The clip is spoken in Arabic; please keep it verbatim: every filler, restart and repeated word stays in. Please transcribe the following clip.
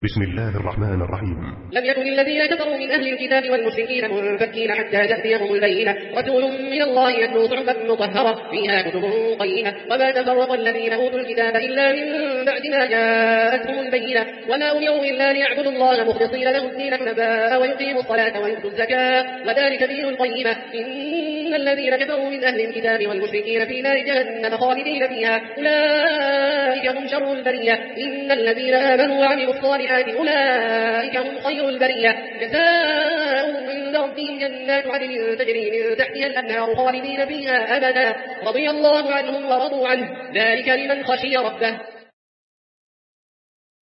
بسم الله الرحمن الرحيم. لم يكن الذين كفروا من أهل الكتاب والمشركين منفكين حتى تأتيهم البينة رسول من الله يتلو صحفا مطهرة فيها كتب قيمة وما تفرق الذين أوتوا الكتاب إلا من بعد ما جاءتهم البينة وما أمروا إلا ليعبدوا الله مخلصين له الدين حنفاء ويقيموا الصلاة ويؤتوا الزكاة وذلك دين القيمة. إن الذين كفروا من أهل الكتاب والمشركين في نار جهنم خالدين فيها أولئك هم شر البرية. إن الذين آمنوا وعملوا الصالحات أولئك هم خير البرية جزاؤهم عند ربهم جنات عدن تجري من تحتها الأنهار خالدين فيها أبدا رضي الله عنهم ورضوا عنه ذلك لمن خشي ربه.